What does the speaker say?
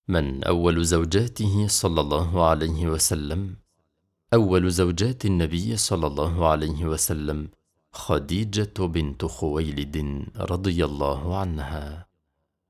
من أول زوجاته صلى الله عليه وسلم؟ أول زوجات النبي صلى الله عليه وسلم خديجة بنت خويلد رضي الله عنها.